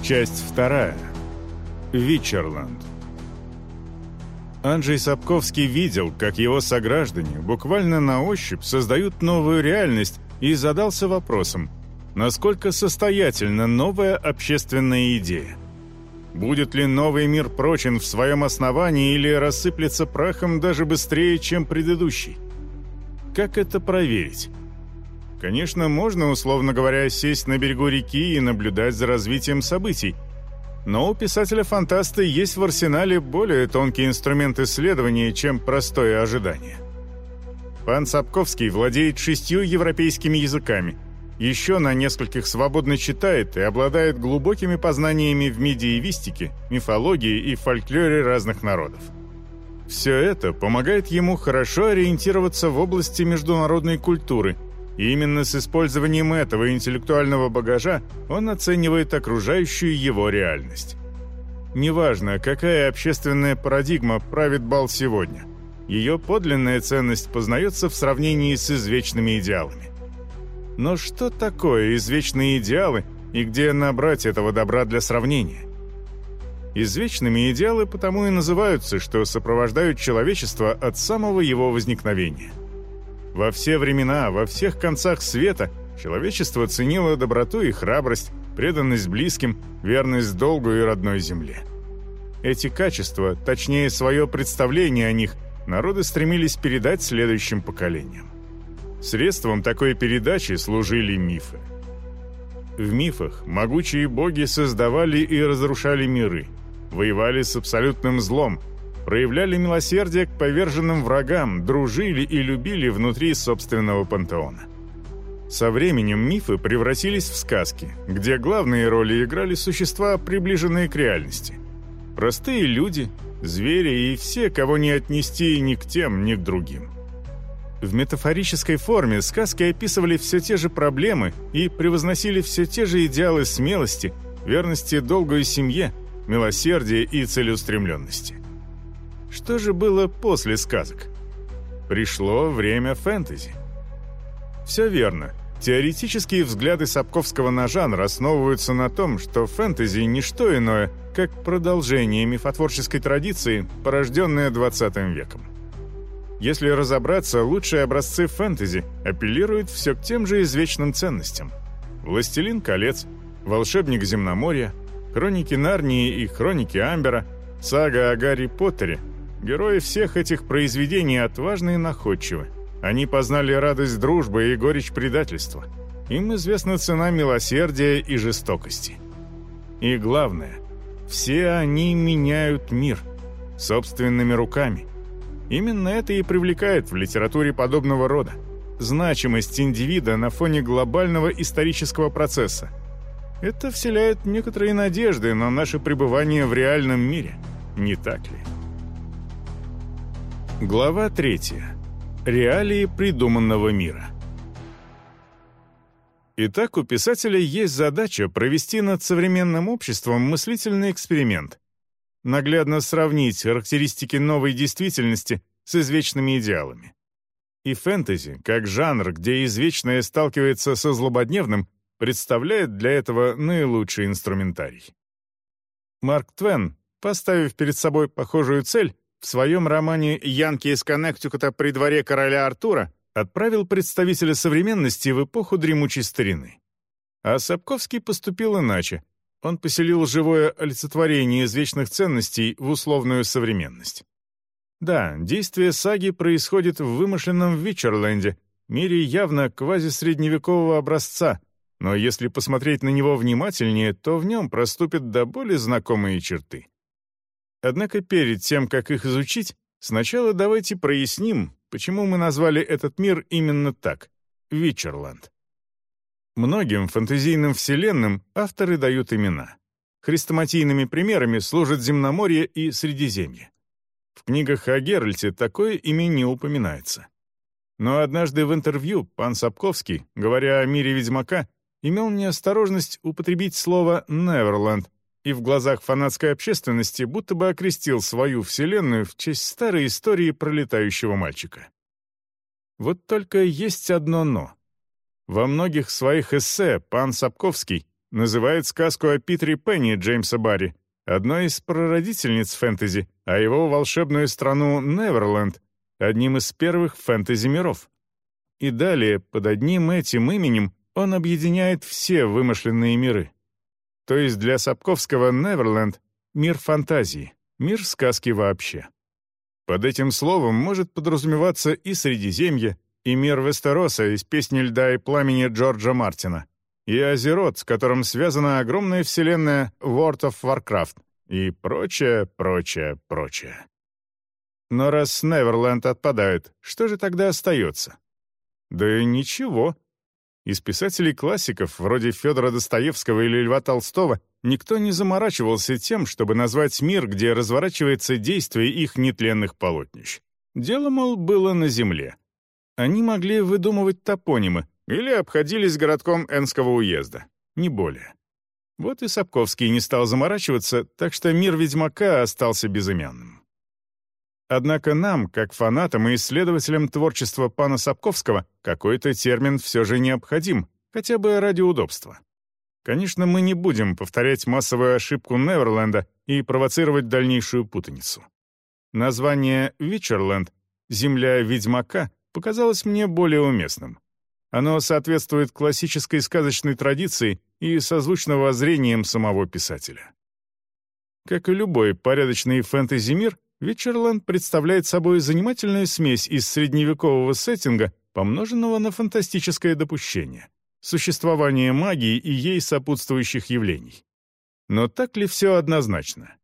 Часть 2. Вичерланд. Анджей Сапковский видел, как его сограждане буквально на ощупь создают новую реальность и задался вопросом, насколько состоятельна новая общественная идея. Будет ли новый мир прочен в своем основании или рассыплется прахом даже быстрее, чем предыдущий? Как это проверить? Конечно, можно, условно говоря, сесть на берегу реки и наблюдать за развитием событий. Но у писателя-фантаста есть в арсенале более тонкий инструмент исследования, чем простое ожидание. Пан Сапковский владеет 6 европейскими языками, еще на нескольких свободно читает и обладает глубокими познаниями в медиевистике, мифологии и фольклоре разных народов. Все это помогает ему хорошо ориентироваться в области международной культуры, и именно с использованием этого интеллектуального багажа он оценивает окружающую его реальность. Неважно, какая общественная парадигма правит бал сегодня, ее подлинная ценность познается в сравнении с извечными идеалами. Но что такое извечные идеалы и где набрать этого добра для сравнения? Извечными идеалы потому и называются, что сопровождают человечество от самого его возникновения. Во все времена, во всех концах света человечество ценило доброту и храбрость, преданность близким, верность долгу и родной земле. Эти качества, точнее свое представление о них, народы стремились передать следующим поколениям. Средством такой передачи служили мифы. В мифах могучие боги создавали и разрушали миры, воевали с абсолютным злом, проявляли милосердие к поверженным врагам, дружили и любили внутри собственного пантеона. Со временем мифы превратились в сказки, где главные роли играли существа, приближенные к реальности. Простые люди, звери и все, кого не отнести ни к тем, ни к другим. В метафорической форме сказки описывали все те же проблемы и превозносили все те же идеалы смелости, верности долгу и семье, милосердия и целеустремленности. Что же было после сказок? Пришло время фэнтези. Все верно. Теоретические взгляды Сапковского на жанр основываются на том, что фэнтези – не что иное, как продолжение мифотворческой традиции, порожденное 20 веком. Если разобраться, лучшие образцы фэнтези апеллируют все к тем же извечным ценностям. «Властелин колец», «Волшебник земноморья», «Хроники Нарнии» и «Хроники Амбера», сага о Гарри Поттере. Герои всех этих произведений отважны и находчивы. Они познали радость дружбы и горечь предательства. Им известна цена милосердия и жестокости. И главное, все они меняют мир собственными руками. Именно это и привлекает в литературе подобного рода. Значимость индивида на фоне глобального исторического процесса. Это вселяет некоторые надежды на наше пребывание в реальном мире. Не так ли? Глава 3. Реалии придуманного мира. Итак, у писателя есть задача провести над современным обществом мыслительный эксперимент. Наглядно сравнить характеристики новой действительности с извечными идеалами. И фэнтези, как жанр, где извечное сталкивается со злободневным, представляет для этого наилучший инструментарий. Марк Твен, поставив перед собой похожую цель, в своем романе «Янки из Коннектикута при дворе короля Артура» отправил представителя современности в эпоху дремучей старины. А Сапковский поступил иначе. Он поселил живое олицетворение извечных ценностей в условную современность. Да, действие саги происходит в вымышленном Вичерленде, мире явно квазисредневекового образца, но если посмотреть на него внимательнее, то в нем проступят до боли знакомые черты. Однако перед тем, как их изучить, сначала давайте проясним, почему мы назвали этот мир именно так — Вичерленд. Многим фэнтезийным вселенным авторы дают имена. Хрестоматийными примерами служат Земноморье и Средиземье. В книгах о Геральте такое имя не упоминается. Но однажды в интервью пан Сапковский, говоря о мире Ведьмака, имел неосторожность употребить слово «Неверленд», и в глазах фанатской общественности будто бы окрестил свою вселенную в честь старой истории про летающего мальчика. Вот только есть одно «но». Во многих своих эссе пан Сапковский называет сказку о Питере Пенни Джеймса Барри одной из прародительниц фэнтези, а его волшебную страну Неверленд одним из первых фэнтези-миров. И далее, под одним этим именем, он объединяет все вымышленные миры. То есть для Сапковского Неверленд — мир фантазии, мир сказки вообще. Под этим словом может подразумеваться и Средиземье, и мир Вестероса из «Песни льда и пламени» Джорджа Мартина, и Азерот, с которым связана огромная вселенная World of Warcraft, и прочее, прочее, прочее. Но раз Неверленд отпадает, что же тогда остается? Да и ничего. Из писателей-классиков, вроде Федора Достоевского или Льва Толстого, никто не заморачивался тем, чтобы назвать мир, где разворачивается действие их нетленных полотнищ. Дело, мол, было на земле. Они могли выдумывать топонимы или обходились городком Энского уезда, не более. Вот и Сапковский не стал заморачиваться, так что мир Ведьмака остался безымянным. Однако нам, как фанатам и исследователям творчества пана Сапковского, какой-то термин все же необходим, хотя бы ради удобства. Конечно, мы не будем повторять массовую ошибку Неверленда и провоцировать дальнейшую путаницу. Название «Вичерленд» — «Земля Ведьмака» показалось мне более уместным. Оно соответствует классической сказочной традиции и созвучно воззрениям самого писателя. Как и любой порядочный фэнтези-мир, Вичерленд представляет собой занимательную смесь из средневекового сеттинга, помноженного на фантастическое допущение, существование магии и ей сопутствующих явлений. Но так ли все однозначно?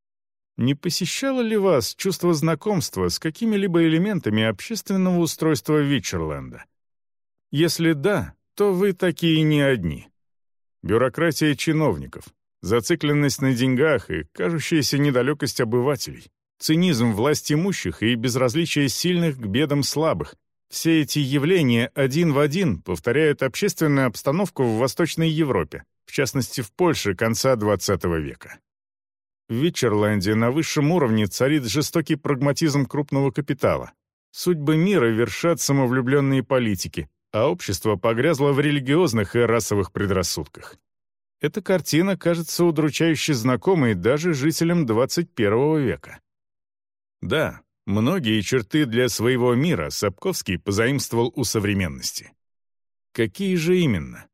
Не посещало ли вас чувство знакомства с какими-либо элементами общественного устройства Вичерленда? Если да, то вы такие не одни. Бюрократия чиновников, зацикленность на деньгах и кажущаяся недалекость обывателей, цинизм власть имущих и безразличие сильных к бедам слабых — все эти явления один в один повторяют общественную обстановку в Восточной Европе, в частности в Польше конца XX века. В Вичерленде на высшем уровне царит жестокий прагматизм крупного капитала. Судьбы мира вершат самовлюбленные политики, а общество погрязло в религиозных и расовых предрассудках. Эта картина кажется удручающе знакомой даже жителям 21 века. Да, многие черты для своего мира Сапковский позаимствовал у современности. Какие же именно?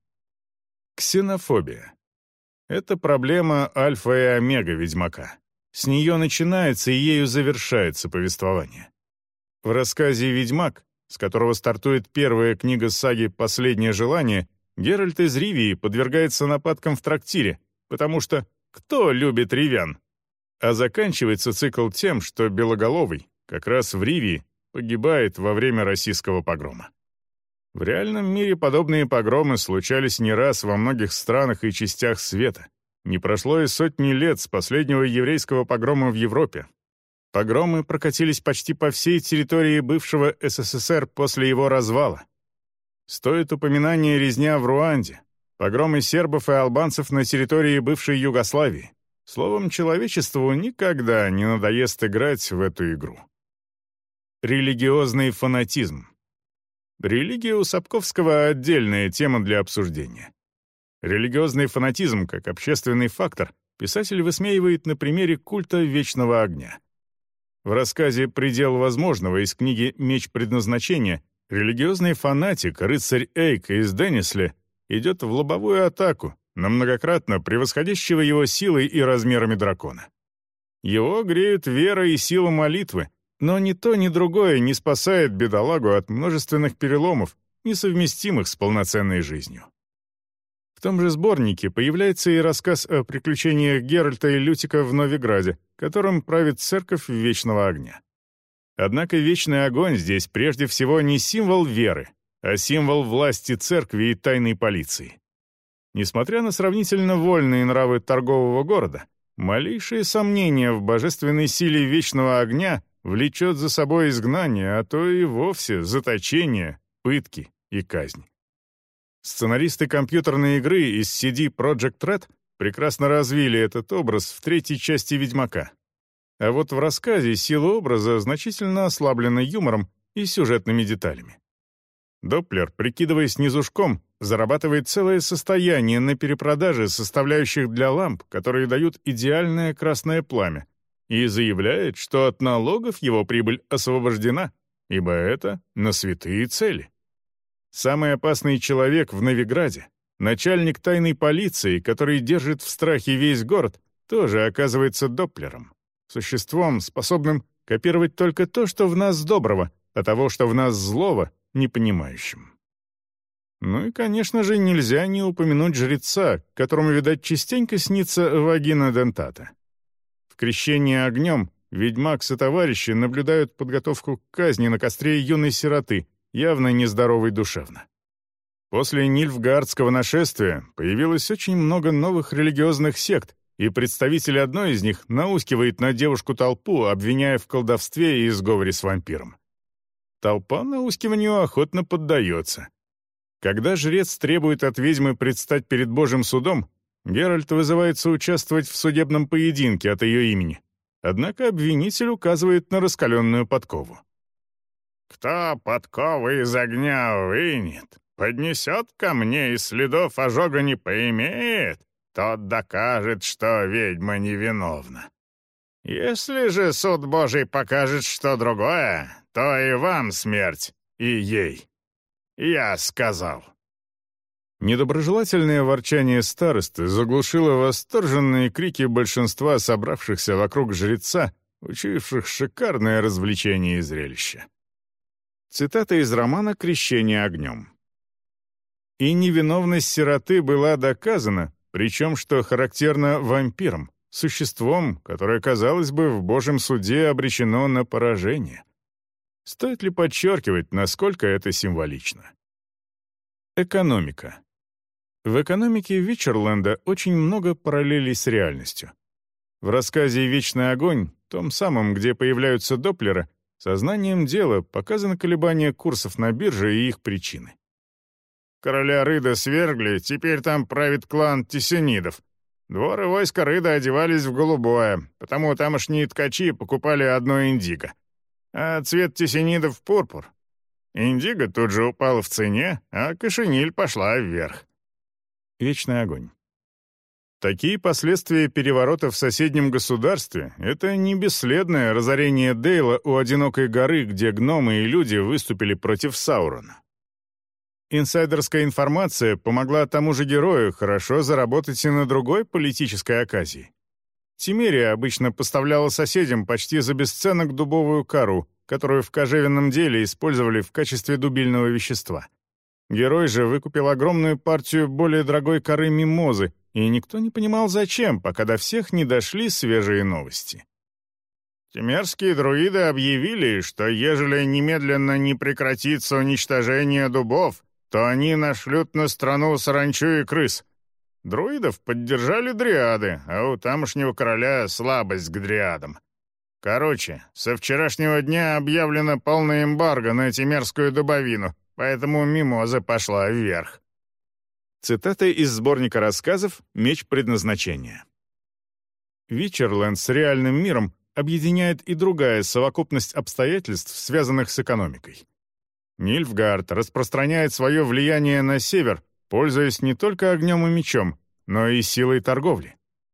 Ксенофобия. Это проблема альфа и омега Ведьмака. С нее начинается и ею завершается повествование. В рассказе «Ведьмак», с которого стартует первая книга саги «Последнее желание», Геральт из Ривии подвергается нападкам в трактире, потому что кто любит ривян? А заканчивается цикл тем, что Белоголовый, как раз в Ривии, погибает во время российского погрома. В реальном мире подобные погромы случались не раз во многих странах и частях света. Не прошло и сотни лет с последнего еврейского погрома в Европе. Погромы прокатились почти по всей территории бывшего СССР после его развала. Стоит упоминания резня в Руанде, погромы сербов и албанцев на территории бывшей Югославии. Словом, человечеству никогда не надоест играть в эту игру. Религиозный фанатизм. Религия у Сапковского — отдельная тема для обсуждения. Религиозный фанатизм, как общественный фактор, писатель высмеивает на примере культа Вечного Огня. В рассказе «Предел возможного» из книги «Меч предназначения» религиозный фанатик, рыцарь Эйк из Деннисли, идет в лобовую атаку на многократно превосходящего его силой и размерами дракона. Его греют вера и сила молитвы, но ни то, ни другое не спасает бедолагу от множественных переломов, несовместимых с полноценной жизнью. В том же сборнике появляется и рассказ о приключениях Геральта и Лютика в Новиграде, которым правит церковь Вечного Огня. Однако Вечный Огонь здесь прежде всего не символ веры, а символ власти церкви и тайной полиции. Несмотря на сравнительно вольные нравы торгового города, малейшее сомнение в божественной силе Вечного Огня влечет за собой изгнание, а то и вовсе заточение, пытки и казнь. Сценаристы компьютерной игры из CD Projekt Red прекрасно развили этот образ в третьей части «Ведьмака». А вот в рассказе сила образа значительно ослаблена юмором и сюжетными деталями. Доплер, прикидываясь низушком, зарабатывает целое состояние на перепродаже составляющих для ламп, которые дают идеальное красное пламя, и заявляет, что от налогов его прибыль освобождена, ибо это на святые цели. Самый опасный человек в Новиграде, начальник тайной полиции, который держит в страхе весь город, тоже оказывается Доплером, существом, способным копировать только то, что в нас доброго, а того, что в нас злого, непонимающим. Ну и, конечно же, нельзя не упомянуть жреца, которому, видать, частенько снится вагина дентата. В крещении огнем ведьмак сотоварищи наблюдают подготовку к казни на костре юной сироты, явно нездоровой душевно. После Нильфгаардского нашествия появилось очень много новых религиозных сект, и представитель одной из них наускивает на девушку толпу, обвиняя в колдовстве и сговоре с вампиром. Толпа наускиванию охотно поддается. Когда жрец требует от ведьмы предстать перед Божьим судом, Геральт вызывается участвовать в судебном поединке от ее имени. Однако обвинитель указывает на раскаленную подкову. «Кто подковы из огня вынет, поднесет ко мне и следов ожога не поимеет, тот докажет, что ведьма невиновна. Если же суд Божий покажет что другое, то и вам смерть, и ей. Я сказал». Недоброжелательное ворчание старосты заглушило восторженные крики большинства собравшихся вокруг жреца, учуявших шикарное развлечение и зрелище. Цитата из романа «Крещение огнем». «И невиновность сироты была доказана, причем, что характерно, вампиром, существом, которое, казалось бы, в Божьем суде обречено на поражение». Стоит ли подчеркивать, насколько это символично? Экономика. В экономике Вичерленда очень много параллелей с реальностью. В рассказе «Вечный огонь», том самом, где появляются доплеры, сознанием дела показаны колебания курсов на бирже и их причины. Короля Рыда свергли, теперь там правит клан Тессенидов. Двор и войско Рыда одевались в голубое, потому тамошние ткачи покупали одно индиго. А цвет тессенидов — пурпур. Индиго тут же упал в цене, а кошениль пошла вверх. Вечный огонь. Такие последствия переворота в соседнем государстве — это не бесследное разорение Дейла у одинокой горы, где гномы и люди выступили против Саурона. Инсайдерская информация помогла тому же герою хорошо заработать и на другой политической оказии. Тимерия обычно поставляла соседям почти за бесценок дубовую кору, которую в кожевенном деле использовали в качестве дубильного вещества. Герой же выкупил огромную партию более дорогой коры мимозы, и никто не понимал зачем, пока до всех не дошли свежие новости. Тимерские друиды объявили, что ежели немедленно не прекратится уничтожение дубов, то они нашлют на страну саранчу и крыс. Друидов поддержали дриады, а у тамошнего короля слабость к дриадам. Короче, со вчерашнего дня объявлено полное эмбарго на тимерскую дубовину, поэтому мимоза пошла вверх. Цитата из сборника рассказов «Меч предназначения». Вичерленд с реальным миром объединяет и другая совокупность обстоятельств, связанных с экономикой. Нильфгаард распространяет свое влияние на север, пользуясь не только огнем и мечом, но и силой торговли.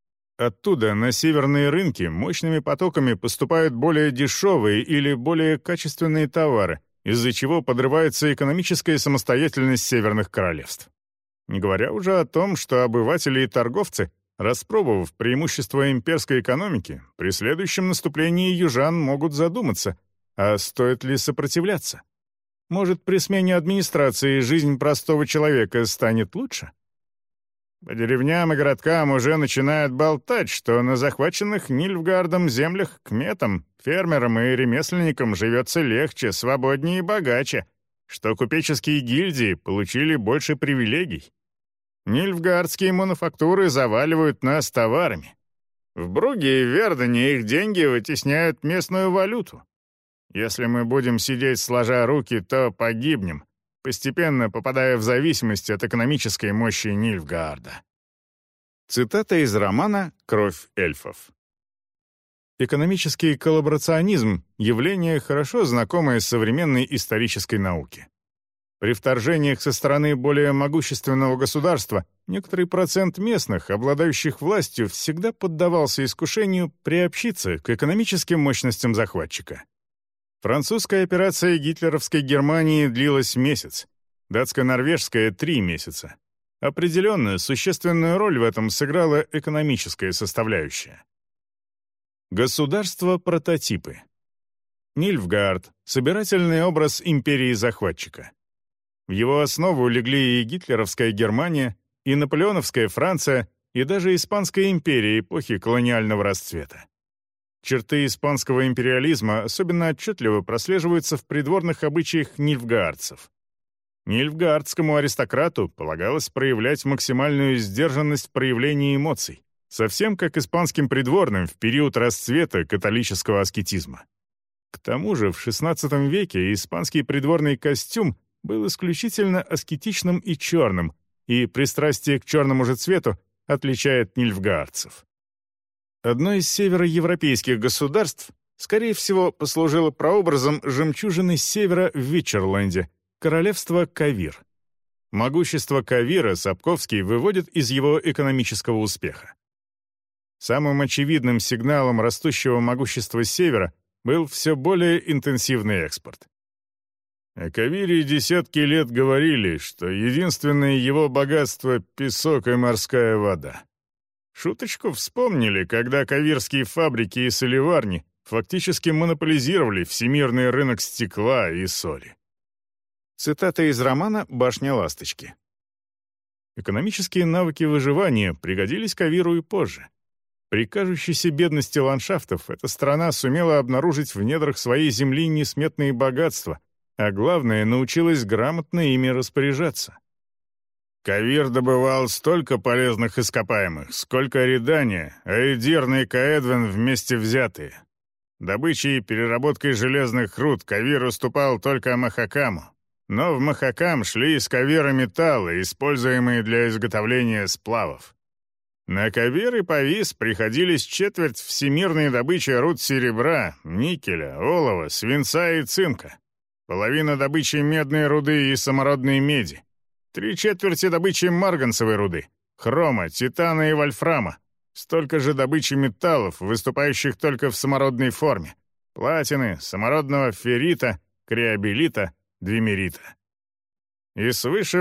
Оттуда на северные рынки мощными потоками поступают более дешевые или более качественные товары, из-за чего подрывается экономическая самостоятельность северных королевств. Не говоря уже о том, что обыватели и торговцы, распробовав преимущества имперской экономики, при следующем наступлении южан могут задуматься, а стоит ли сопротивляться? Может, при смене администрации жизнь простого человека станет лучше? По деревням и городкам уже начинают болтать, что на захваченных Нильфгаардом землях кметам, фермерам и ремесленникам живется легче, свободнее и богаче, что купеческие гильдии получили больше привилегий. Нильфгаардские мануфактуры заваливают нас товарами. В Бруге и Вердене их деньги вытесняют местную валюту. Если мы будем сидеть сложа руки, то погибнем, постепенно попадая в зависимость от экономической мощи Нильфгаарда. Цитата из романа «Кровь эльфов». Экономический коллаборационизм — явление, хорошо знакомое современной исторической науке. При вторжениях со стороны более могущественного государства некоторый процент местных, обладающих властью, всегда поддавался искушению приобщиться к экономическим мощностям захватчика. Французская операция гитлеровской Германии длилась месяц, датско-норвежская — 3 месяца. Определенно, существенную роль в этом сыграла экономическая составляющая. Государства-прототипы. Нильфгаард — собирательный образ империи-захватчика. В его основу легли и гитлеровская Германия, и наполеоновская Франция, и даже Испанская империя эпохи колониального расцвета. Черты испанского империализма особенно отчетливо прослеживаются в придворных обычаях нильфгаардцев. Нильфгаардскому аристократу полагалось проявлять максимальную сдержанность в проявлении эмоций, совсем как испанским придворным в период расцвета католического аскетизма. К тому же в XVI веке испанский придворный костюм был исключительно аскетичным и черным, и пристрастие к черному же цвету отличает нильфгаардцев. Одно из североевропейских государств, скорее всего, послужило прообразом жемчужины севера в Вичерленде — королевство Кавир. Могущество Кавира Сапковский выводит из его экономического успеха. Самым очевидным сигналом растущего могущества севера был все более интенсивный экспорт. О Кавире десятки лет говорили, что единственное его богатство — песок и морская вода. Шуточку вспомнили, когда кавирские фабрики и солеварни фактически монополизировали всемирный рынок стекла и соли. Цитата из романа «Башня ласточки». Экономические навыки выживания пригодились Кавиру и позже. При кажущейся бедности ландшафтов эта страна сумела обнаружить в недрах своей земли несметные богатства, а главное, научилась грамотно ими распоряжаться. Кавир добывал столько полезных ископаемых, сколько Редания, Эдирн и Каэдвен вместе взятые. Добычей и переработкой железных руд Кавир уступал только Махакаму, но в Махакам шли из Кавира металлы, используемые для изготовления сплавов. На Кавир и Повис приходились четверть всемирной добычи руд серебра, никеля, олова, свинца и цинка, половина добычи медной руды и самородной меди, 3/4 добычи марганцевой руды, хрома, титана и вольфрама, столько же добычи металлов, выступающих только в самородной форме, платины, самородного феррита, криобелита, двимерита. И свыше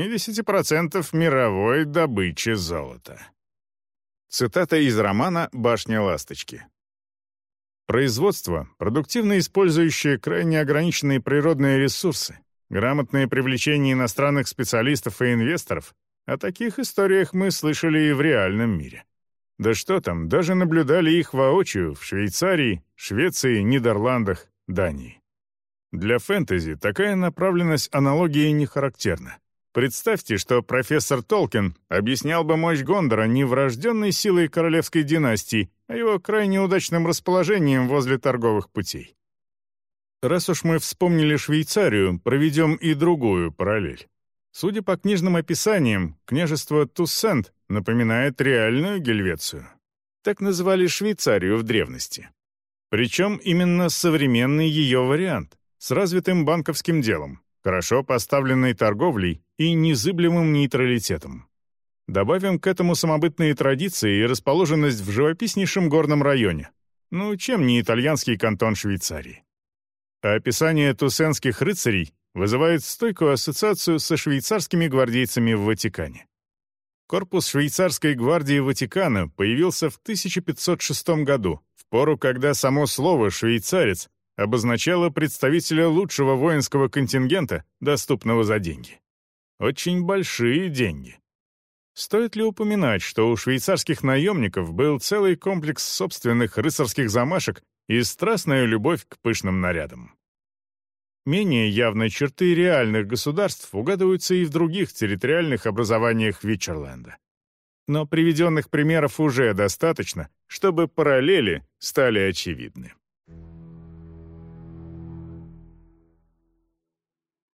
80% мировой добычи золота. Цитата из романа «Башня ласточки». Производство, продуктивно использующее крайне ограниченные природные ресурсы, грамотное привлечение иностранных специалистов и инвесторов — о таких историях мы слышали и в реальном мире. Да что там, даже наблюдали их воочию в Швейцарии, Швеции, Нидерландах, Дании. Для фэнтези такая направленность аналогии не характерна. Представьте, что профессор Толкин объяснял бы мощь Гондора не врожденной силой королевской династии, а его крайне удачным расположением возле торговых путей. Раз уж мы вспомнили Швейцарию, проведем и другую параллель. Судя по книжным описаниям, княжество Туссент напоминает реальную Гельвецию. Так называли Швейцарию в древности. Причем именно современный ее вариант, с развитым банковским делом, хорошо поставленной торговлей и незыблемым нейтралитетом. Добавим к этому самобытные традиции и расположенность в живописнейшем горном районе. Ну, чем не итальянский кантон Швейцарии? А описание туссенских рыцарей вызывает стойкую ассоциацию со швейцарскими гвардейцами в Ватикане. Корпус швейцарской гвардии Ватикана появился в 1506 году, в пору, когда само слово «швейцарец» обозначало представителя лучшего воинского контингента, доступного за деньги. Очень большие деньги. Стоит ли упоминать, что у швейцарских наемников был целый комплекс собственных рыцарских замашек и страстная любовь к пышным нарядам? Менее явные черты реальных государств угадываются и в других территориальных образованиях Вичерленда. Но приведенных примеров уже достаточно, чтобы параллели стали очевидны.